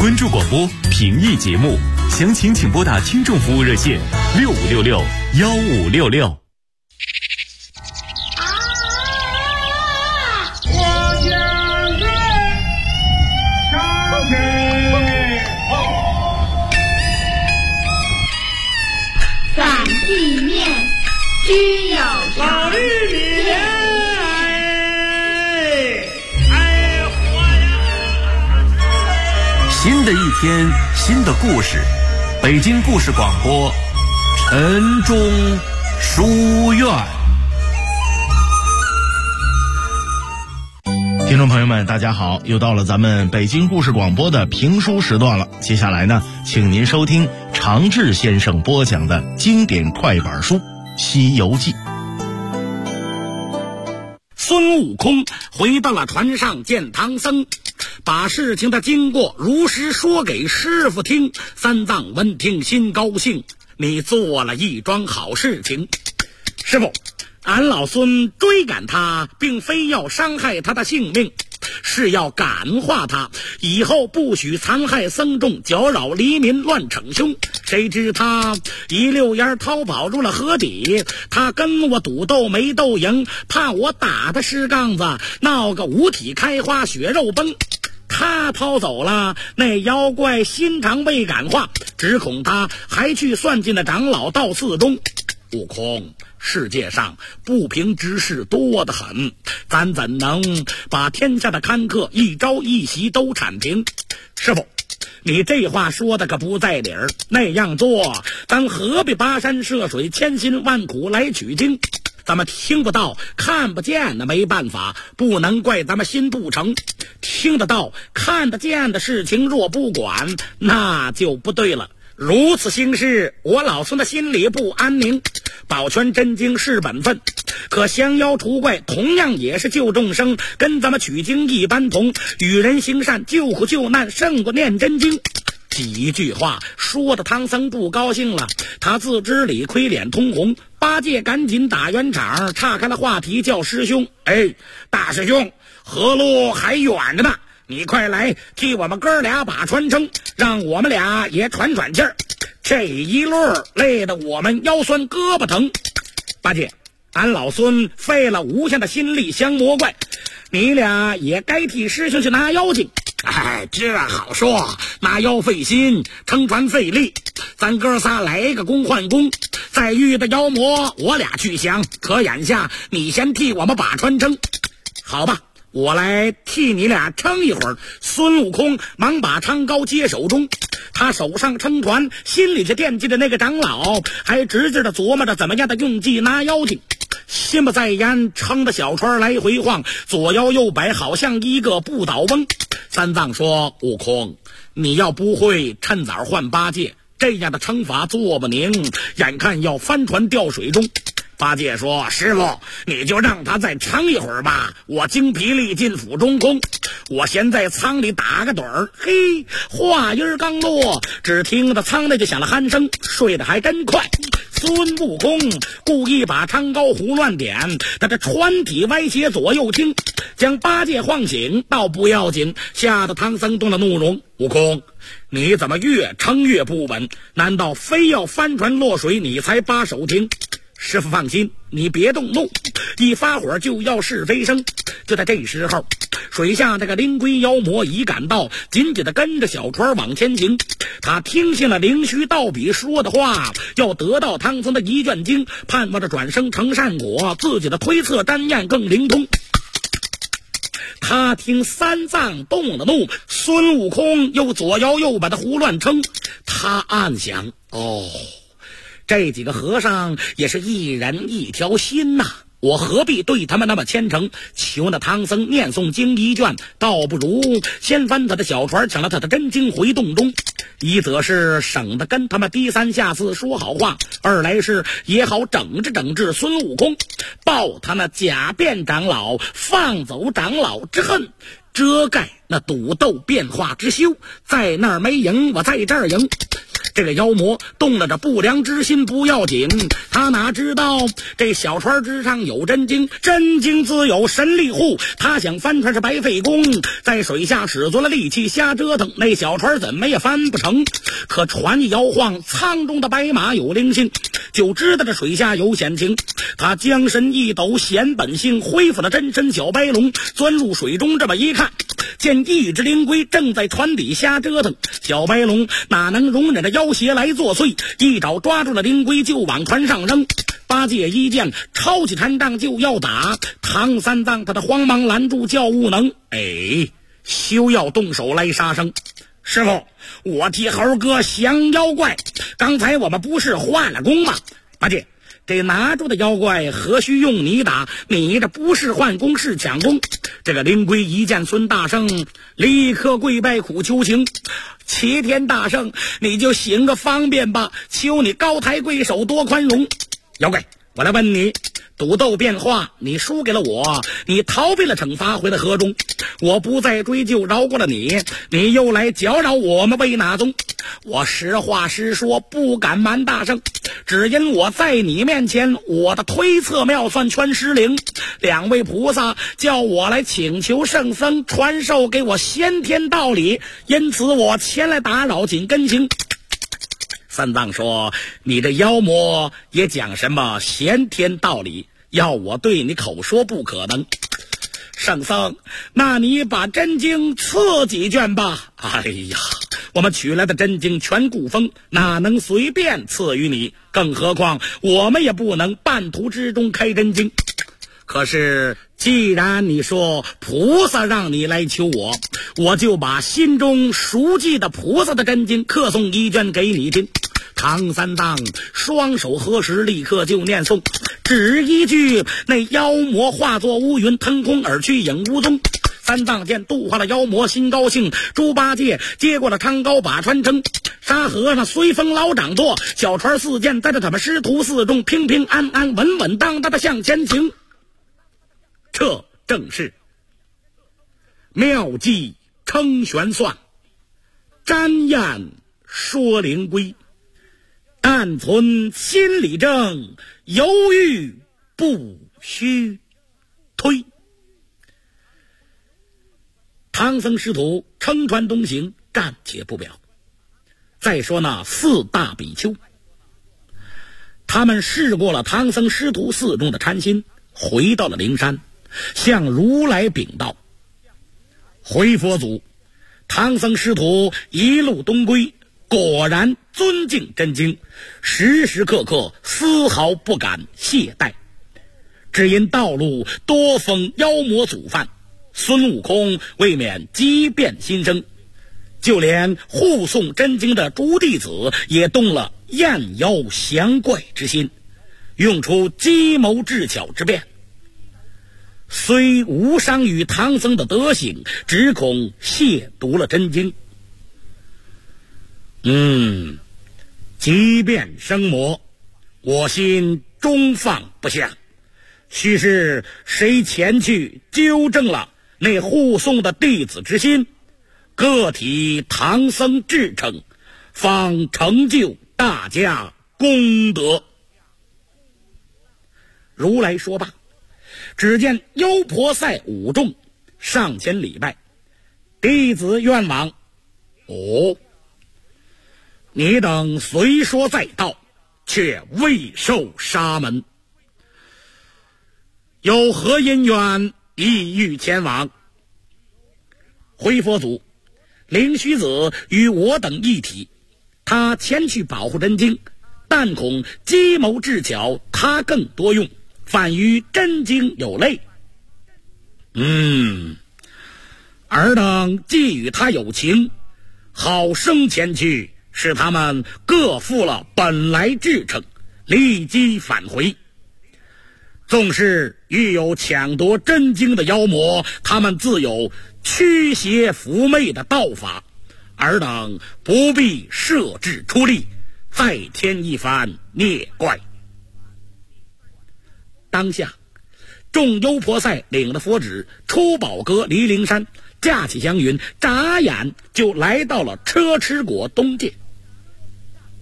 关注广播，评议节目，详情请拨打听众服务热线65661566。 散地面，须有老玉米， 新的一天，新的故事，北京故事广播，晨钟书院。 听众朋友们，大家好，又到了咱们北京故事广播的评书时段了。接下来呢，请您收听常志先生播讲的经典快板书《西游记》。 孙悟空回到了船上见唐僧，把事情的经过如实说给师傅听。三藏闻听心高兴，你做了一桩好事情。师傅，俺老孙追赶他，并非要伤害他的性命，是要感化他，以后不许残害僧众，搅扰黎民，乱逞凶。谁知他一溜烟逃跑入了河底，他跟我赌斗没斗赢，怕我打他尸杠子，闹个五体开花，血肉崩。他逃走了，那妖怪心肠未感化，只恐他还去算计那长老道寺中。悟空，世界上不平之事多得很，咱怎能把天下的坎坷一朝一夕都铲平？师傅，你这话说的可不在理儿，那样做咱何必跋山涉水，千辛万苦来取经？咱们听不到看不见的没办法，不能怪咱们心不诚。听得到看得见的事情若不管，那就不对了。如此行事，我老孙的心里不安宁。保全真经是本分，可降妖除怪同样也是救众生，跟咱们取经一般同。与人行善，救苦救难，胜过念真经。几句话说的唐僧不高兴了，他自知理亏，脸通红。八戒赶紧打圆场，岔开了话题，叫师兄：大师兄，河路还远着呢，你快来替我们哥俩把船撑，让我们俩也喘喘气儿。这一路累得我们腰酸胳膊疼。八戒，俺老孙费了无限的心力降魔怪，你俩也该替师兄去拿妖精。这好说，拿妖费心，撑船费力，咱哥仨来一个公换公，再遇的妖魔我俩去降。可眼下你先替我们把船撑。好吧，我来替你俩撑一会儿。孙悟空忙把长篙接手中，他手上撑船，心里就惦记着那个长老，还直直的琢磨着怎么样的用计拿妖精。心不在焉，撑着小船来回晃，左摇右摆，好像一个不倒翁。三藏说：悟空，你要不会趁早换八戒，这样的撑法做不宁，眼看要翻船掉水中。八戒说：师傅，你就让他再撑一会儿吧，我精疲力尽腹中空，我先在舱里打个盹儿。嘿，话音刚落，只听得舱内就响了鼾声，睡得还真快。孙悟空故意把长篙胡乱点，他这船体歪斜左右倾，将八戒晃醒倒不要紧，吓得唐僧动了怒容。悟空，你怎么越撑越不稳？难道非要翻船落水你才把手停？师傅放心，你别动怒，一发火就要是非生。就在这时候，水下这个灵龟妖魔已赶到，紧紧地跟着小船往前行。他听信了灵虚道比说的话，要得到唐僧的一卷经，盼望着转生成善果，自己的推测占验更灵通。他听三藏动了怒，孙悟空又左摇右摆的胡乱撑，他暗想：这几个和尚也是一人一条心呐，我何必对他们那么虔诚？求那唐僧念诵经一卷，倒不如先翻他的小船，抢了他的真经回洞中。一则是省得跟他们低三下四说好话，二来是也好整治孙悟空，报他那假变长老放走长老之恨，遮盖那赌斗变化之羞。在那儿没赢，我在这儿赢。 这个妖魔动了这不良之心不要紧，他哪知道这小船之上有真经，真经自有神力护，他想翻船是白费功，在水下使足了力气瞎折腾，那小船怎么也翻不成。可船一摇晃，舱中的白马有灵性，就知道这水下有险情。他将身一抖，显本性，恢复了真身小白龙，钻入水中，这么一看，见一只灵龟正在船底瞎折腾。小白龙哪能容忍着妖邪来作祟，一爪抓住了灵龟就往船上扔。八戒一见，抄起禅杖就要打。唐三藏他的慌忙拦住，叫悟能：休要动手来杀生。师傅，我替猴哥降妖怪，刚才我们不是换了功吗？八戒，这拿住的妖怪何须用你打？你这不是换功是抢功。这个灵龟一见孙大圣，立刻跪拜苦求情：齐天大圣，你就行个方便吧，求你高抬贵手，多宽容。妖怪，我来问你，赌斗变化，你输给了我，你逃避了惩罚，回了河中，我不再追究，饶过了你，你又来搅扰我们为哪宗？我实话实说，不敢瞒大圣，只因我在你面前，我的推测妙算全失灵，两位菩萨叫我来请求圣僧传授给我先天道理，因此我前来打扰，紧跟情。三藏说：你这妖魔也讲什么先天道理，要我对你口说不可能。圣僧，那你把真经赐几卷吧。哎呀，我们取来的真经全固封，哪能随便赐予你？更何况我们也不能半途之中开真经。可是既然你说菩萨让你来求我，我就把心中熟记的菩萨的真经刻诵一卷给你听。唐三藏双手合十，立刻就念诵，只一句，那妖魔化作乌云，腾空而去，影无踪。三藏见度化了妖魔，心高兴。猪八戒接过了汤糕，把船撑。沙和尚随风老掌舵，小船四溅，带着他们师徒四众平平安安、稳稳当当的向前行。这正是妙计称玄算，瞻雁说灵龟，但存心里正，犹豫不须推。唐僧师徒乘船东行，暂且不表。再说那四大比丘，他们试过了唐僧师徒四众的禅心，回到了灵山，向如来禀道：回佛祖，唐僧师徒一路东归，果然尊敬真经，时时刻刻丝毫不敢懈怠，只因道路多逢妖魔阻犯，孙悟空未免机变心生，就连护送真经的诸弟子也动了验妖降怪之心，用出计谋智巧之变，虽无伤于唐僧的德行，只恐亵渎了真经。即便生魔，我心终放不下。须是谁前去纠正了那护送的弟子之心，各体唐僧至诚，方成就大家功德。如来说罢，只见优婆塞五众上前礼拜，弟子愿往。你等虽说在道，却未受沙门，有何因缘意欲前往？回佛祖，灵虚子与我等一体，他前去保护真经，但恐计谋智巧，他更多用，反与真经有类。尔等既与他有情，好生前去，使他们各负了本来志诚，立即返回。纵是遇有抢夺真经的妖魔，他们自有驱邪伏魅的道法，尔等不必设置出力，再添一番孽怪。当下众优婆塞领了佛旨，出宝阁离灵山，架起祥云，眨眼就来到了车迟国东界。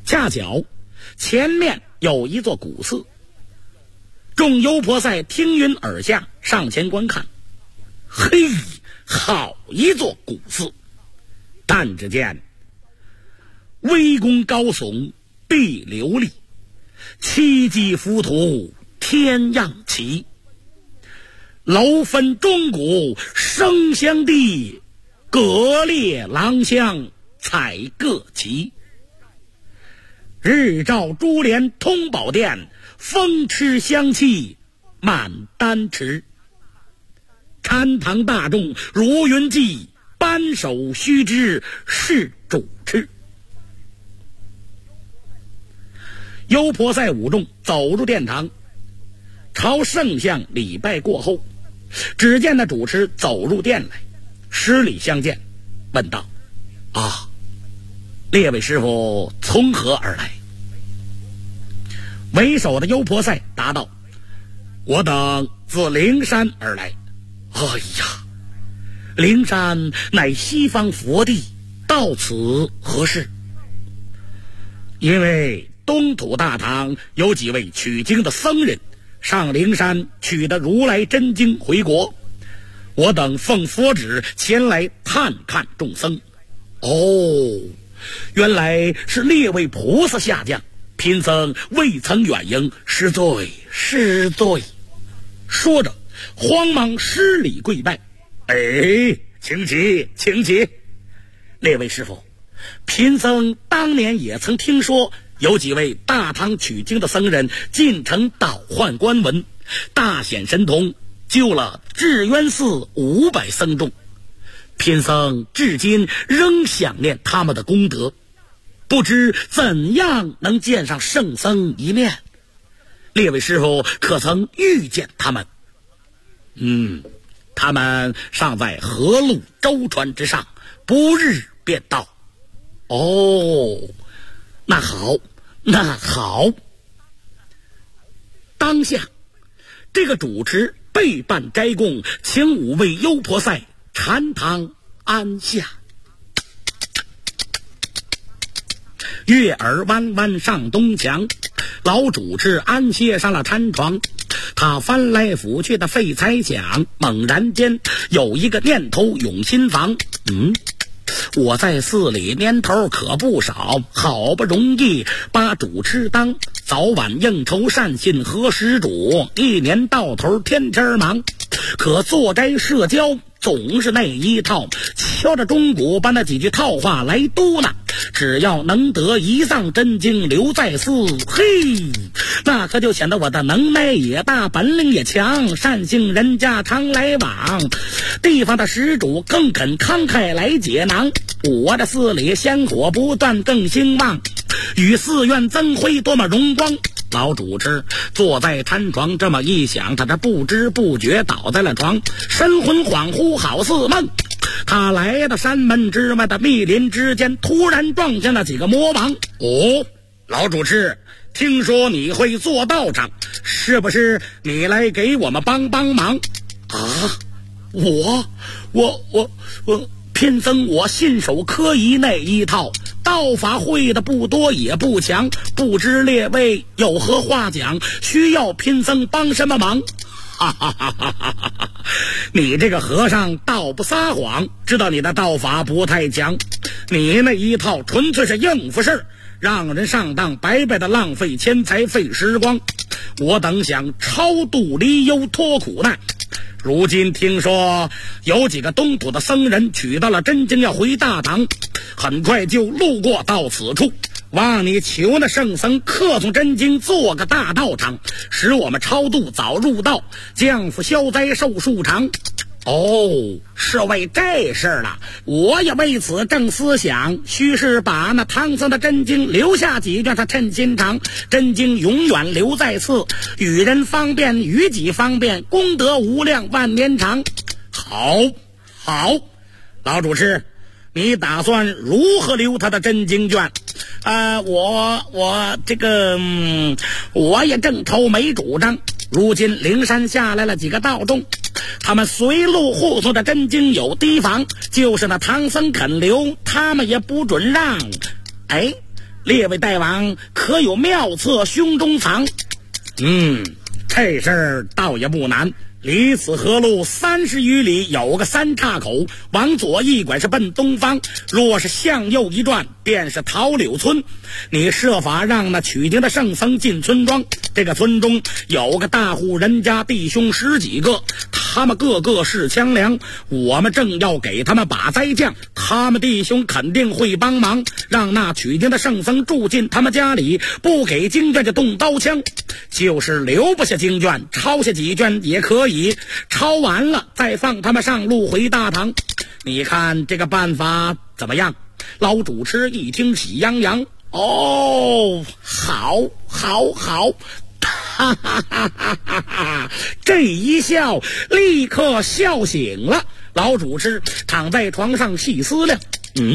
恰巧前面有一座古寺，众优婆塞听云而下，上前观看。嘿，好一座古寺！但只见巍宫高耸，壁流丽，七级浮屠，天样奇。楼分钟鼓，声相地，格列廊香，彩各旗。日照珠帘通宝殿，风持香气满丹池。禅堂大众如云际，扳手须知是主持。优婆塞五众走入殿堂，朝圣像礼拜过后，只见那主持走入殿来，施礼相见，问道：啊，列位师父从何而来？为首的优婆塞答道：我等自灵山而来。哎呀，灵山乃西方佛地，到此何事？因为东土大唐有几位取经的僧人上灵山取得如来真经回国，我等奉佛旨前来探看众僧。哦，原来是列位菩萨下降，贫僧未曾远迎，失罪失罪。说着慌忙施礼跪拜。哎，请起请起。列位师父，贫僧当年也曾听说有几位大唐取经的僧人进城倒换官文，大显神通，救了智渊寺500僧众。贫僧至今仍想念他们的功德，不知怎样能见上圣僧一面。列位师父可曾遇见他们？他们尚在河路舟船之上，不日便到。哦，那好那好。当下这个主持备办斋供，请5位优婆塞禅堂安下。月儿弯弯上东墙，老主持安歇上了禅床。他翻来覆去的废材想，猛然间有一个念头涌心房。我在寺里年头可不少，好不容易把主持当，早晚应酬善信和施主，一年到头天天忙，可坐斋社交总是那一套，敲着钟鼓把那几句套话来嘟囔。只要能得一藏真经留在寺，嘿，那可就显得我的能耐也大，本领也强，善信人家常来往，地方的施主更肯慷慨来解囊，我的寺里香火不断更兴旺，与寺院增辉多么荣光。老主持坐在禅床这么一想，他这不知不觉倒在了床，神魂恍惚好似梦。他来到山门之外的密林之间，突然撞见了几个魔王。哦，老主持，听说你会做道长，是不是你来给我们帮帮忙啊？我贫僧我信手科仪那一套，道法会的不多也不强，不知列位有何话讲，需要贫僧帮什么忙？哈哈哈哈哈哈！你这个和尚道不撒谎，知道你的道法不太强，你那一套纯粹是应付事儿，让人上当，白白的浪费钱财费时光。我等想超度离忧脱苦难，如今听说有几个东土的僧人取到了真经要回大唐，很快就路过到此处，望你求那圣僧刻诵真经，做个大道场，使我们超度早入道，降福消灾寿数长。哦，是为这事了，我也为此正思想，须是把那唐僧的真经留下几卷，他趁心肠，真经永远留在寺，与人方便，与己方便，功德无量，万年长。好，老主持，你打算如何留他的真经卷？我这个我也正愁没主张。如今灵山下来了几个道众，他们随路护送的真经有提防，就是那唐僧肯留，他们也不准让。哎， 列位大王可有妙策胸中藏？这事儿倒也不难。离此河路30余里有个三岔口，往左一拐是奔东方，若是向右一转便是桃柳村。你设法让那取经的圣僧进村庄，这个村中有个大户人家弟兄10几个，他们个个是枪良，我们正要给他们把灾降，他们弟兄肯定会帮忙，让那取经的圣僧住进他们家里，不给经卷就动刀枪，就是留不下经卷，抄下几卷也可以，抄完了再放他们上路回大唐。你看这个办法怎么样？老主持一听喜洋洋，哦，好，哈哈哈哈哈！这一笑立刻笑醒了。老主持躺在床上细思量，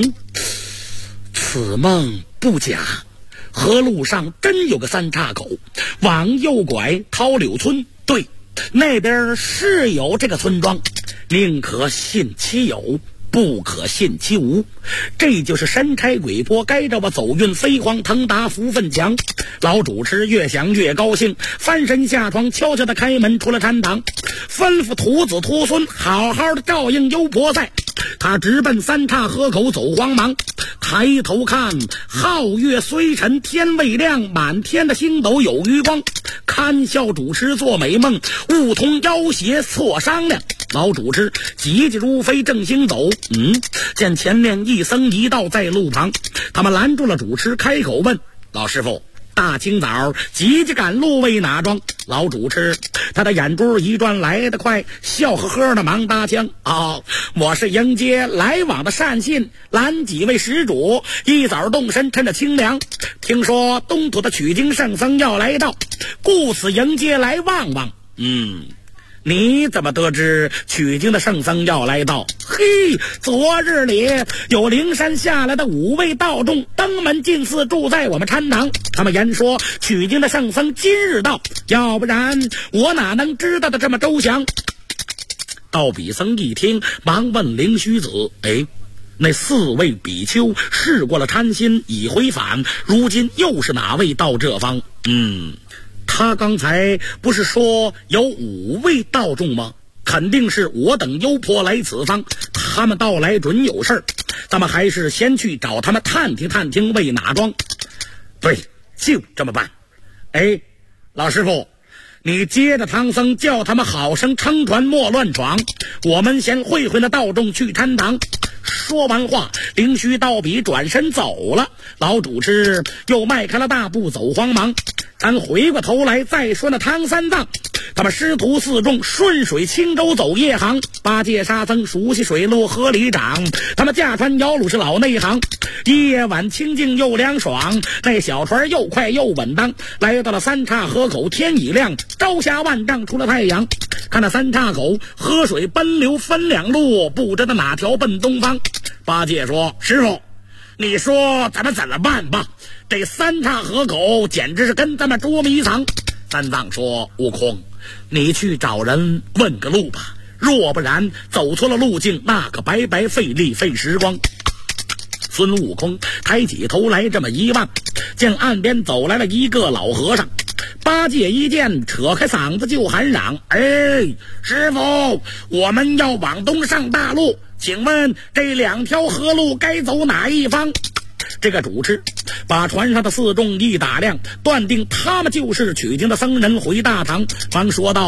此梦不假，河路上真有个三岔口，往右拐桃柳村，对，那边是有这个村庄，宁可信其有，不可信其无。这就是神差鬼魄，该着我走运飞黄腾达福分强。老主持越想越高兴，翻身下床，悄悄地开门出了禅堂，吩咐徒子徒孙好好的照应幽婆在。他直奔三岔河口走慌忙，抬头看皓月虽沉天未亮，满天的星斗有余光，堪笑主持做美梦，悟通妖邪错商量。老主持急急如飞正行走，见前面一僧一道在路旁，他们拦住了主持，开口问：老师傅，大清早急急赶路为哪桩？老主持他的眼珠一转来得快，笑呵呵的忙搭腔：我是迎接来往的善信，拦几位施主一早动身，趁着清凉，听说东土的取经圣僧要来到，故此迎接来望望。你怎么得知取经的圣僧要来到？嘿，昨日里有灵山下来的5位道众登门进寺，住在我们禅堂，他们言说取经的圣僧今日到，要不然我哪能知道的这么周详。道比僧一听，忙问灵虚子：那4位比丘试过了禅心已回返，如今又是哪位到这方？他刚才不是说有5位道众吗？肯定是我等幽婆来此方，他们到来准有事儿，咱们还是先去找他们探听探听为哪桩。对，就这么办。老师傅，你接着唐僧叫他们好生撑船，莫乱闯，我们先会会那道众去禅堂。说完话，灵虚道比转身走了，老主持又迈开了大步走慌忙。咱回过头来再说那唐三藏，他们师徒4众顺水轻舟走夜航，八戒沙僧熟悉水路河里长，他们驾船摇橹是老内行，夜晚清静又凉爽，那小船又快又稳当，来到了三岔河口，天已亮，朝霞万丈出了太阳。看那三岔口河水奔流分2路，不知道哪条奔东方。八戒说：师傅，你说咱们怎么办吧？这三岔河口简直是跟咱们捉迷藏。三藏说：悟空，你去找人问个路吧，若不然走错了路径，那可白白费力费时光。孙悟空抬起头来这么一望，见岸边走来了一个老和尚。八戒一见，扯开嗓子就喊嚷：师傅，我们要往东上大路，请问这2条河路该走哪一方？这个主持把船上的4众一打量，断定他们就是取经的僧人回大唐，方说道：